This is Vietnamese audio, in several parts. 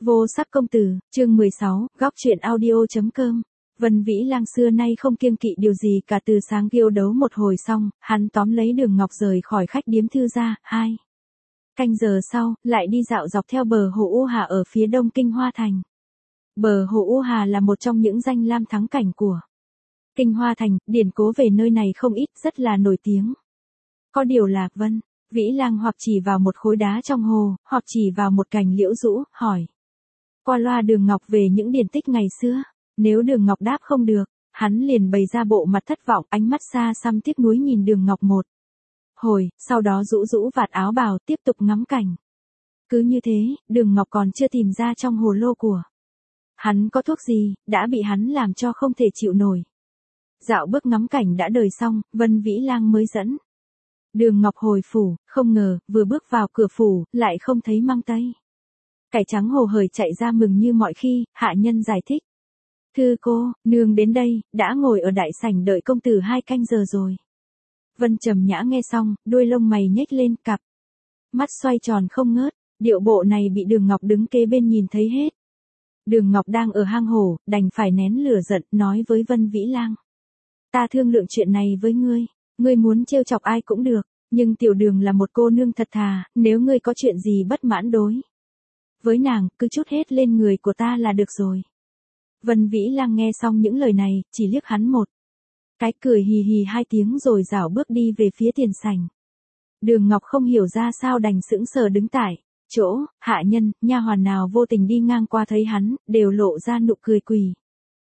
Vô sắc công tử, chương 16, góc truyện audio.com. Vân Vĩ Lang xưa nay không kiêng kỵ điều gì cả, từ sáng kiêu đấu một hồi xong, hắn tóm lấy Đường Ngọc rời khỏi khách điếm thư ra, 2 canh giờ sau, lại đi dạo dọc theo bờ hồ U Hà ở phía đông Kinh Hoa Thành. Bờ hồ U Hà là một trong những danh lam thắng cảnh của Kinh Hoa Thành, điển cố về nơi này không ít, rất là nổi tiếng. Có điều là, Vân Vĩ Lang hoặc chỉ vào một khối đá trong hồ, hoặc chỉ vào một cành liễu rũ, hỏi qua loa Đường Ngọc về những điển tích ngày xưa. Nếu Đường Ngọc đáp không được, hắn liền bày ra bộ mặt thất vọng, ánh mắt xa xăm tiếc nuối nhìn Đường Ngọc một hồi, sau đó rũ rũ vạt áo bào tiếp tục ngắm cảnh. Cứ như thế, Đường Ngọc còn chưa tìm ra trong hồ lô của hắn có thuốc gì, đã bị hắn làm cho không thể chịu nổi. Dạo bước ngắm cảnh đã đời xong, Vân Vĩ Lang mới dẫn Đường Ngọc hồi phủ, không ngờ, vừa bước vào cửa phủ, lại không thấy Mang Tây. Cải Trắng hồ hởi chạy ra mừng như mọi khi, hạ nhân giải thích. Thưa cô, nương đến đây, đã ngồi ở đại sảnh đợi công tử 2 canh giờ rồi. Vân Trầm Nhã nghe xong, đuôi lông mày nhếch lên, cặp mắt xoay tròn không ngớt, điệu bộ này bị Đường Ngọc đứng kế bên nhìn thấy hết. Đường Ngọc đang ở hang hổ, đành phải nén lửa giận, nói với Vân Vĩ Lang. Ta thương lượng chuyện này với ngươi muốn trêu chọc ai cũng được, nhưng tiểu Đường là một cô nương thật thà, nếu ngươi có chuyện gì bất mãn đối với nàng, cứ trút hết lên người của ta là được rồi. Vân Vĩ Lang nghe xong những lời này, chỉ liếc hắn một cái, cười hì hì 2 tiếng rồi rảo bước đi về phía tiền sảnh. Đường Ngọc không hiểu ra sao đành sững sờ đứng tại chỗ, hạ nhân, nha hoàn nào vô tình đi ngang qua thấy hắn, đều lộ ra nụ cười quỷ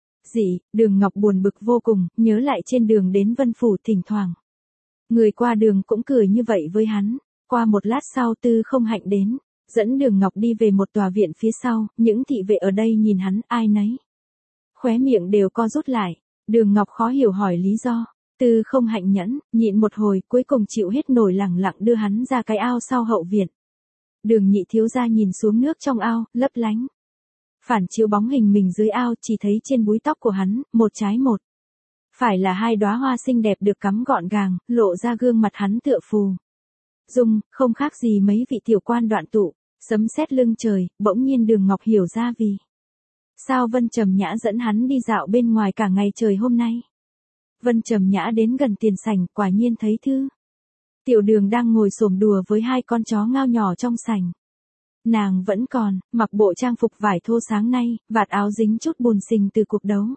dị. Đường Ngọc buồn bực vô cùng, nhớ lại trên đường đến Vân Phủ thỉnh thoảng người qua đường cũng cười như vậy với hắn. Qua một lát sau Tư Không Hạnh đến, dẫn Đường Ngọc đi về một tòa viện phía sau, những thị vệ ở đây nhìn hắn, ai nấy khóe miệng đều co rút lại. Đường Ngọc khó hiểu hỏi lý do. Tư Không Hạnh nhẫn, nhịn một hồi, cuối cùng chịu hết nổi, lẳng lặng đưa hắn ra cái ao sau hậu viện. Đường Nhị thiếu gia nhìn xuống nước trong ao, lấp lánh phản chiếu bóng hình mình dưới ao, chỉ thấy trên búi tóc của hắn, một trái một phải là 2 đóa hoa xinh đẹp được cắm gọn gàng, lộ ra gương mặt hắn tựa phù dung, không khác gì mấy vị tiểu quan đoạn tụ. Sấm sét lưng trời, bỗng nhiên Đường Ngọc hiểu ra vì sao Vân Trầm Nhã dẫn hắn đi dạo bên ngoài cả ngày trời hôm nay. Vân Trầm Nhã đến gần tiền sảnh, quả nhiên thấy tiểu Đường đang ngồi xổm đùa với 2 con chó ngao nhỏ trong sảnh. Nàng vẫn còn mặc bộ trang phục vải thô sáng nay, vạt áo dính chút bùn xình từ cuộc đấu.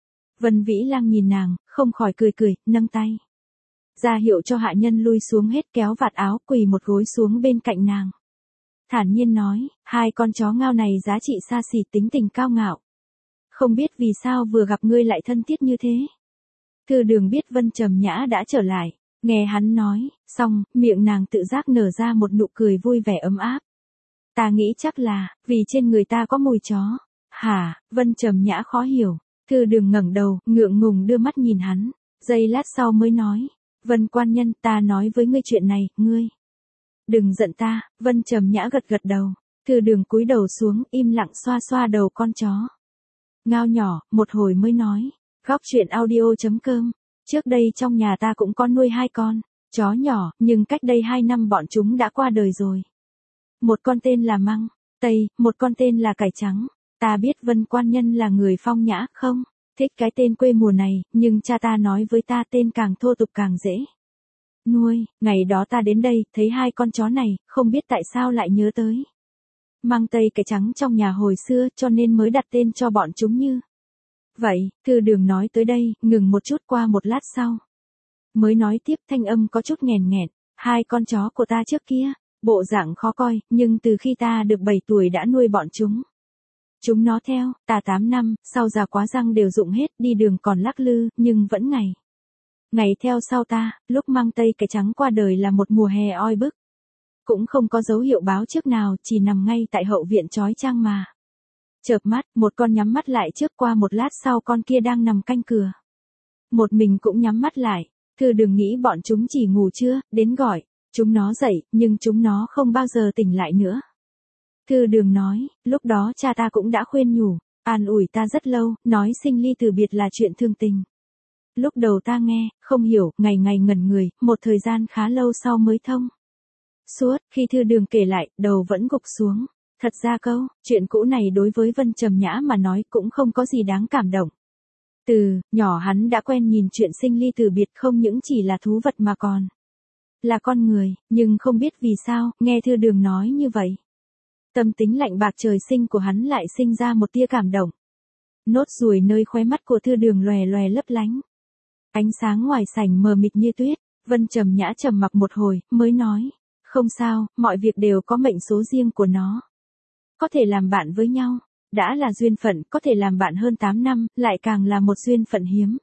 Vân Vĩ Lang nhìn nàng, không khỏi cười, nâng tay ra hiệu cho hạ nhân lui xuống hết, kéo vạt áo, quỳ một gối xuống bên cạnh nàng. Thản nhiên nói, 2 con chó ngao này giá trị xa xỉ, tính tình cao ngạo. Không biết vì sao vừa gặp ngươi lại thân thiết như thế. Thư Đường biết Vân Trầm Nhã đã trở lại, nghe hắn nói, xong, miệng nàng tự giác nở ra một nụ cười vui vẻ ấm áp. Ta nghĩ chắc là, vì trên người ta có mùi chó. Hả? Vân Trầm Nhã khó hiểu. Thư Đường ngẩng đầu, ngượng ngùng đưa mắt nhìn hắn. Giây lát sau mới nói, Vân quan nhân, ta nói với ngươi chuyện này, ngươi đừng giận ta. Vân Trầm Nhã gật đầu. Thư Đường cúi đầu xuống, im lặng xoa xoa đầu con chó ngao nhỏ, một hồi mới nói, góc truyện audio.com. Trước đây trong nhà ta cũng có nuôi 2 con chó nhỏ, nhưng cách đây 2 năm bọn chúng đã qua đời rồi. Một con tên là Mang Tây, một con tên là Cải Trắng. Ta biết Vân quan nhân là người phong nhã, không thích cái tên quê mùa này, nhưng cha ta nói với ta tên càng thô tục càng dễ nuôi. Ngày đó ta đến đây, thấy 2 con chó này, không biết tại sao lại nhớ tới Mang Tây Cải Trắng trong nhà hồi xưa, cho nên mới đặt tên cho bọn chúng như vậy. Thư Đường nói tới đây, ngừng một chút, qua một lát sau mới nói tiếp, thanh âm có chút nghèn nghẹn. 2 con chó của ta trước kia, bộ dạng khó coi, nhưng từ khi ta được 7 tuổi đã nuôi bọn chúng. Chúng nó theo ta 8 năm, sau già quá răng đều rụng hết, đi đường còn lắc lư, nhưng vẫn ngày theo sau ta. Lúc Mang Tây Cải Trắng qua đời là một mùa hè oi bức. Cũng không có dấu hiệu báo trước nào, chỉ nằm ngay tại hậu viện chói chang mà chợp mắt, một con nhắm mắt lại trước, qua một lát sau con kia đang nằm canh cửa. Một mình cũng nhắm mắt lại. Thư Đường nghĩ bọn chúng chỉ ngủ trưa, đến gọi chúng nó dậy, nhưng chúng nó không bao giờ tỉnh lại nữa. Thư Đường nói, lúc đó cha ta cũng đã khuyên nhủ, an ủi ta rất lâu, nói sinh ly từ biệt là chuyện thương tình. Lúc đầu ta nghe, không hiểu, ngày ngày ngẩn người, một thời gian khá lâu sau mới thông suốt. Khi Thư Đường kể lại, đầu vẫn gục xuống. Thật ra chuyện cũ này đối với Vân Trầm Nhã mà nói cũng không có gì đáng cảm động. Từ nhỏ hắn đã quen nhìn chuyện sinh ly tử biệt, không những chỉ là thú vật mà còn là con người, nhưng không biết vì sao, nghe Thư Đường nói như vậy. Tâm tính lạnh bạc trời sinh của hắn lại sinh ra một tia cảm động. Nốt ruồi nơi khóe mắt của Thư Đường lòe lòe lấp lánh. Ánh sáng ngoài sảnh mờ mịt như tuyết, Vân Trầm Nhã trầm mặc một hồi, mới nói, không sao, mọi việc đều có mệnh số riêng của nó. Có thể làm bạn với nhau, đã là duyên phận, có thể làm bạn hơn 8 năm, lại càng là một duyên phận hiếm.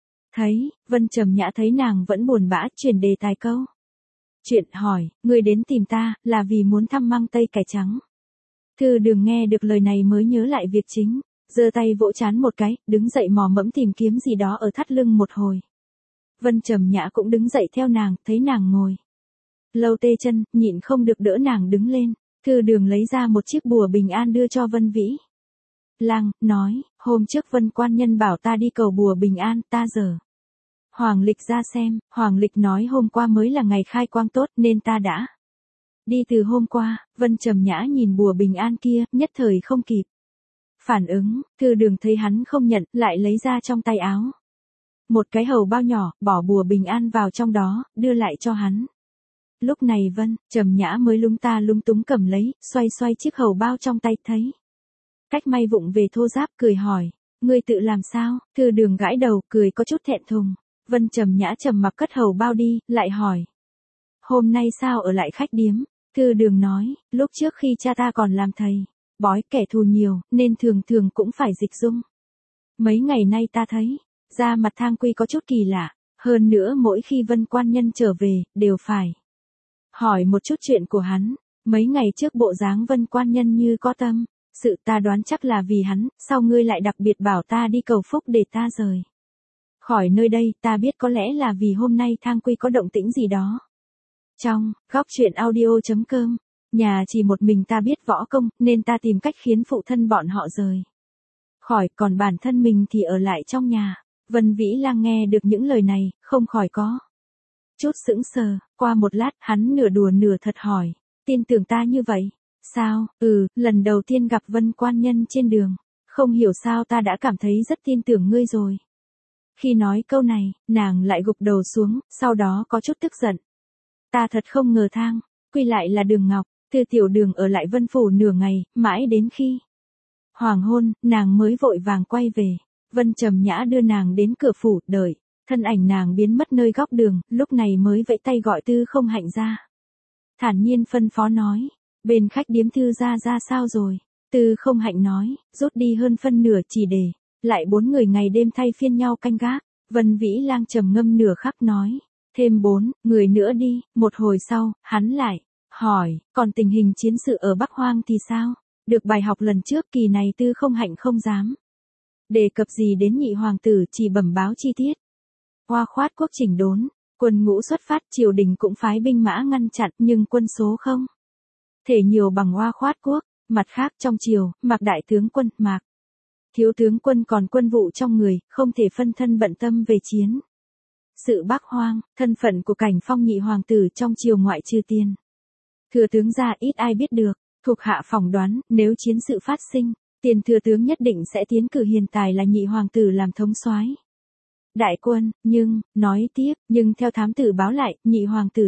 Vân Trầm Nhã thấy nàng vẫn buồn bã, chuyển đề tài câu. Chuyện hỏi, ngươi đến tìm ta, là vì muốn thăm Mang Tây cải trắng. Thư Đường nghe được lời này mới nhớ lại việc chính, giơ tay vỗ trán một cái, đứng dậy mò mẫm tìm kiếm gì đó ở thắt lưng một hồi. Vân Trầm Nhã cũng đứng dậy theo nàng, thấy nàng ngồi lâu tê chân, nhịn không được đỡ nàng đứng lên. Thư Đường lấy ra một chiếc bùa bình an đưa cho Vân Vĩ Lang, nói, hôm trước Vân quan nhân bảo ta đi cầu bùa bình an, ta giờ Hoàng Lịch ra xem, Hoàng Lịch nói hôm qua mới là ngày khai quang tốt nên ta đã đi từ hôm qua. Vân Trầm Nhã nhìn bùa bình an kia, nhất thời không kịp phản ứng. Thư Đường thấy hắn không nhận, lại lấy ra trong tay áo một cái hầu bao nhỏ, bỏ bùa bình an vào trong đó, đưa lại cho hắn. Lúc này Vân Trầm Nhã mới lúng ta lúng túng cầm lấy, xoay xoay chiếc hầu bao trong tay, thấy cách may vụng về thô ráp, cười hỏi, ngươi tự làm sao? Thư Đường gãi đầu, cười có chút thẹn thùng. Vân Trầm Nhã trầm mặc cất hầu bao đi, lại hỏi, hôm nay sao ở lại khách điếm? Thư Đường nói, lúc trước khi cha ta còn làm thầy bói, kẻ thù nhiều, nên thường thường cũng phải dịch dung. Mấy ngày nay ta thấy da mặt Thang Quy có chút kỳ lạ, hơn nữa mỗi khi Vân quan nhân trở về, đều phải hỏi một chút chuyện của hắn. Mấy ngày trước bộ dáng Vân quan nhân như có tâm sự, ta đoán chắc là vì hắn, sao ngươi lại đặc biệt bảo ta đi cầu phúc để ta rời khỏi nơi đây? Ta biết có lẽ là vì hôm nay Thang Quy có động tĩnh gì đó. Trong góc truyện audio.com, nhà chỉ một mình ta biết võ công, nên ta tìm cách khiến phụ thân bọn họ rời khỏi, còn bản thân mình thì ở lại trong nhà. Vân Vĩ Lang nghe được những lời này, không khỏi có chút sững sờ. Qua một lát, hắn nửa đùa nửa thật hỏi, tin tưởng ta như vậy? Sao? Lần đầu tiên gặp Vân quan nhân trên đường, không hiểu sao ta đã cảm thấy rất tin tưởng ngươi rồi. Khi nói câu này, nàng lại gục đầu xuống, sau đó có chút tức giận. Ta thật không ngờ Thang Quy lại là Đường Ngọc. Từ Tiểu Đường ở lại Vân phủ nửa ngày, mãi đến khi hoàng hôn, nàng mới vội vàng quay về. Vân Trầm Nhã đưa nàng đến cửa phủ, đợi thân ảnh nàng biến mất nơi góc đường, lúc này mới vẫy tay gọi Tư Không Hạnh ra. Thản nhiên phân phó nói, bên khách điếm Thư ra sao rồi? Tư Không Hạnh nói, rút đi hơn phân nửa, chỉ để lại 4 người ngày đêm thay phiên nhau canh gác. Vân Vĩ Lang trầm ngâm nửa khắc nói, thêm 4 người nữa đi. Một hồi sau, hắn lại hỏi, còn tình hình chiến sự ở Bắc Hoang thì sao? Được bài học lần trước, kỳ này Tư Không Hạnh không dám đề cập gì đến nhị hoàng tử, chỉ bẩm báo chi tiết. Hoa Khoát quốc chỉnh đốn, quân ngũ xuất phát, triều đình cũng phái binh mã ngăn chặn, nhưng quân số không thể nhiều bằng Hoa Khoát quốc. Mặt khác trong triều, Mạc đại tướng quân, Mạc thiếu tướng quân còn quân vụ trong người, không thể phân thân bận tâm về chiến sự Bắc Hoang. Thân phận của Cảnh Phong nhị hoàng tử trong triều ngoại trừ Tiền thừa tướng ra, ít ai biết được. Thuộc hạ phỏng đoán, nếu chiến sự phát sinh, Tiền thừa tướng nhất định sẽ tiến cử hiền tài là nhị hoàng tử làm thống soái đại quân. Nói tiếp, nhưng theo thám tử báo lại, nhị hoàng tử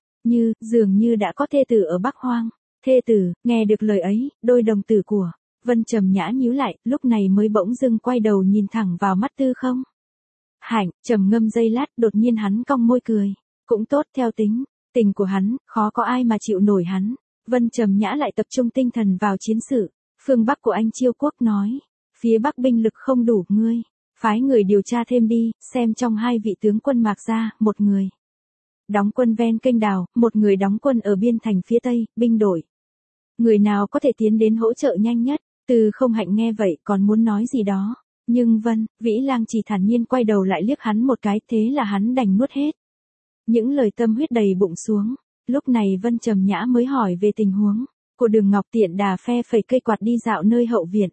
dường như đã có thê tử ở Bắc Hoang. Thê tử? Nghe được lời ấy, đôi đồng tử của Vân Trầm Nhã nhíu lại, lúc này mới bỗng dưng quay đầu nhìn thẳng vào mắt Tư Không Hạnh, trầm ngâm giây lát, đột nhiên hắn cong môi cười. Cũng tốt, theo tính tình của hắn, khó có ai mà chịu nổi hắn. Vân Trầm Nhã lại tập trung tinh thần vào chiến sự. Phương Bắc của Anh Chiêu quốc nói, phía Bắc binh lực không đủ, ngươi phái người điều tra thêm đi, xem trong 2 vị tướng quân Mạc gia, một người đóng quân ven kênh đào, một người đóng quân ở biên thành phía Tây, binh đội người nào có thể tiến đến hỗ trợ nhanh nhất. Tư Không Hạnh nghe vậy còn muốn nói gì đó, nhưng Vân Vĩ Lang chỉ thản nhiên quay đầu lại liếc hắn một cái, thế là hắn đành nuốt hết những lời tâm huyết đầy bụng xuống. Lúc này Vân Trầm Nhã mới hỏi về tình huống của Đường Ngọc, tiện đà phe phẩy cây quạt đi dạo nơi hậu viện.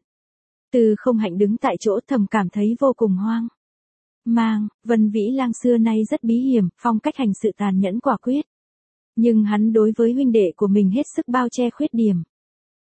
Tư Không Hạnh đứng tại chỗ thầm cảm thấy vô cùng hoang mang. Vân Vĩ Lang xưa nay rất bí hiểm, phong cách hành sự tàn nhẫn quả quyết. Nhưng hắn đối với huynh đệ của mình hết sức bao che khuyết điểm.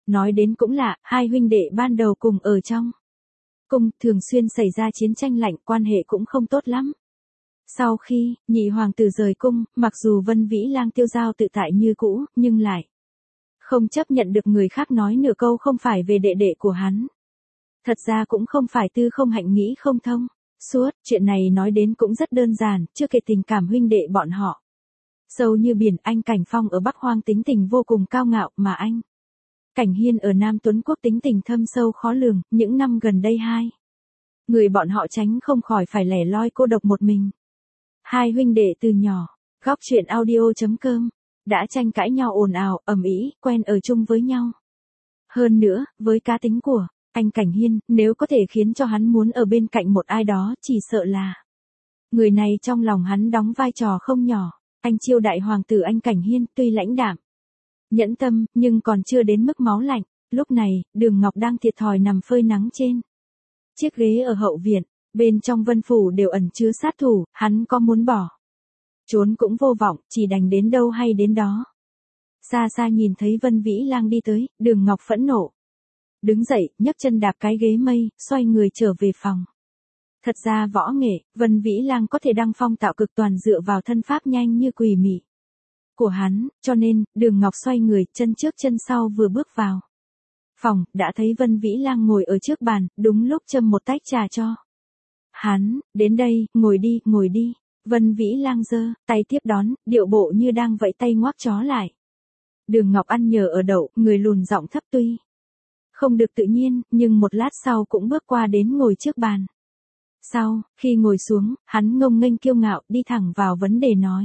Nói đến cũng lạ, hai huynh đệ ban đầu cùng ở trong cung, thường xuyên xảy ra chiến tranh lạnh, quan hệ cũng không tốt lắm. Sau khi, nhị hoàng tử rời cung, mặc dù Vân Vĩ Lang tiêu dao tự tại như cũ, nhưng lại không chấp nhận được người khác nói nửa câu không phải về đệ đệ của hắn. Thật ra cũng không phải Tư Không Hạnh nghĩ không thông. Suốt, chuyện này nói đến cũng rất đơn giản, chưa kể tình cảm huynh đệ bọn họ. Sâu như biển, anh Cảnh Phong ở Bắc Hoang tính tình vô cùng cao ngạo, mà anh Cảnh Hiên ở Nam Tuấn Quốc tính tình thâm sâu khó lường, những năm gần đây hai người bọn họ tránh không khỏi phải lẻ loi cô độc một mình. Hai huynh đệ từ nhỏ, góc truyện audio.com, đã tranh cãi nhau ồn ào, ầm ĩ, quen ở chung với nhau. Hơn nữa, với cá tính của anh Cảnh Hiên, nếu có thể khiến cho hắn muốn ở bên cạnh một ai đó, chỉ sợ là người này trong lòng hắn đóng vai trò không nhỏ. Anh Chiêu đại hoàng tử anh Cảnh Hiên tuy lãnh đạm, nhẫn tâm, nhưng còn chưa đến mức máu lạnh. Lúc này, Đường Ngọc đang thiệt thòi nằm phơi nắng trên chiếc ghế ở hậu viện, bên trong Vân phủ đều ẩn chứa sát thủ, hắn có muốn bỏ trốn cũng vô vọng, chỉ đành đến đâu hay đến đó. Xa xa nhìn thấy Vân Vĩ Lang đi tới, Đường Ngọc phẫn nộ đứng dậy, nhấc chân đạp cái ghế mây, xoay người trở về phòng. Thật ra võ nghệ, Vân Vĩ Lang có thể đăng phong tạo cực toàn dựa vào thân pháp nhanh như quỷ mị của hắn, cho nên, Đường Ngọc xoay người, chân trước chân sau vừa bước vào phòng, đã thấy Vân Vĩ Lang ngồi ở trước bàn, đúng lúc châm một tách trà cho hắn. Đến đây, ngồi đi, ngồi đi. Vân Vĩ Lang giơ tay tiếp đón, điệu bộ như đang vẫy tay ngoắc chó lại. Đường Ngọc ăn nhờ ở đậu, người lùn giọng thấp tuy không được tự nhiên, nhưng một lát sau cũng bước qua đến ngồi trước bàn. Sau, khi ngồi xuống, hắn ngông nghênh kiêu ngạo, đi thẳng vào vấn đề nói.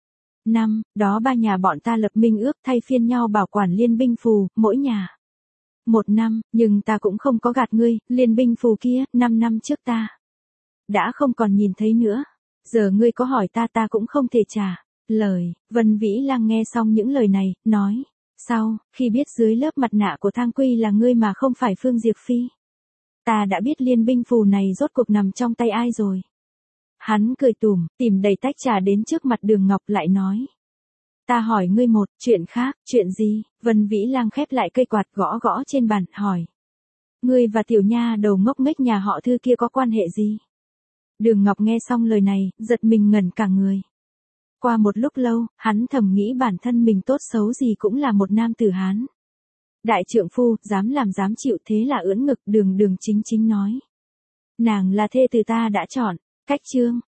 Năm đó ba nhà bọn ta lập minh ước thay phiên nhau bảo quản liên binh phù, mỗi nhà 1 năm, nhưng ta cũng không có gạt ngươi, liên binh phù kia, 5 năm trước ta đã không còn nhìn thấy nữa. Giờ ngươi có hỏi ta, ta cũng không thể trả lời. Vân Vĩ Lang nghe xong những lời này, nói. Sau, khi biết dưới lớp mặt nạ của Thang Quy là ngươi mà không phải Phương Diệp Phi, ta đã biết liên binh phù này rốt cuộc nằm trong tay ai rồi. Hắn cười tủm, tìm đầy tách trà đến trước mặt Đường Ngọc lại nói. Ta hỏi ngươi một chuyện khác, chuyện gì? Vân Vĩ Lang khép lại cây quạt gõ gõ trên bàn, hỏi. Ngươi và tiểu nha đầu ngốc nghếch nhà họ Thư kia có quan hệ gì? Đường Ngọc nghe xong lời này, giật mình ngẩn cả người. Qua một lúc lâu, hắn thầm nghĩ bản thân mình tốt xấu gì cũng là một nam tử Hán. Đại trượng phu, dám làm dám chịu, thế là ưỡn ngực, Đường chính chính nói. Nàng là thê từ ta đã chọn. Cách chương